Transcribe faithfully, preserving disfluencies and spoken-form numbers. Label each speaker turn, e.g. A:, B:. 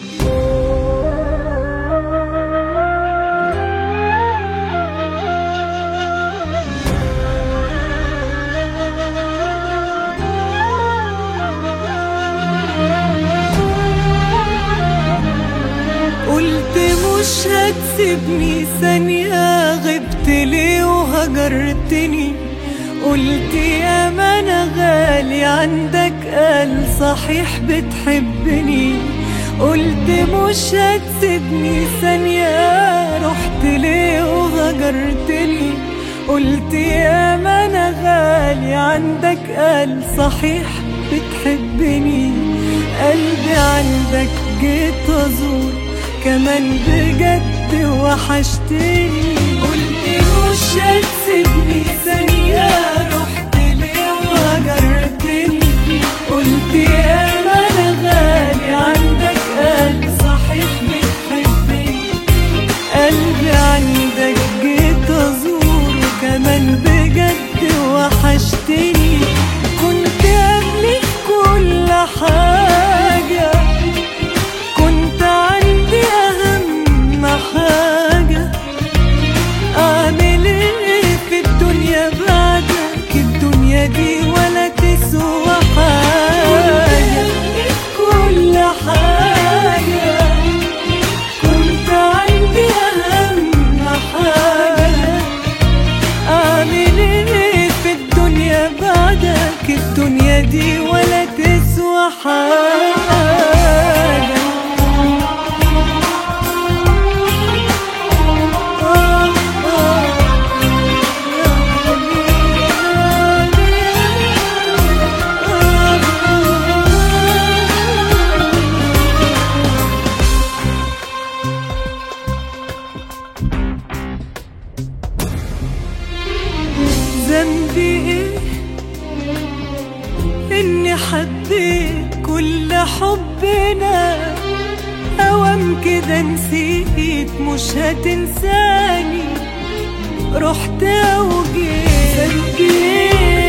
A: قلت مش هتسيبني ثانية، غبت ليه وهجرتني؟ قلت يا ما انا غالي عندك، قال صحيح بتحبني. قلت مش هتسيبني ثانية، رحت ليه وهجرتني؟ قلت يا ما انا غالي عندك، قال صحيح بتحبني. قلبي عندك جيت ازور كمان بجد وحشتني. قلت مش هتسيبني ثانية، رحت ليه وهجرتني؟ قلت يا ما انا غالي عندك، قال صحيح بتحبني. قلبي عندك جيت ازور كمان بجد وحشتني. كنت قبلي في كل حاجة، كنت عندي أهم حاجة. أعمل إيه في الدنيا بعدك؟ الدنيا دي ولا تسوى حاجة. كل حاجة كنت عندي أهم حاجة. أعمل إيه في الدنيا بعدك؟ الدنيا دي ولا تسوى حاجة. ذنبي ايه اني حبيت كل حبنا؟ اوام كده نسيت مش هتنساني، رحت او جيت. ذنبي ايه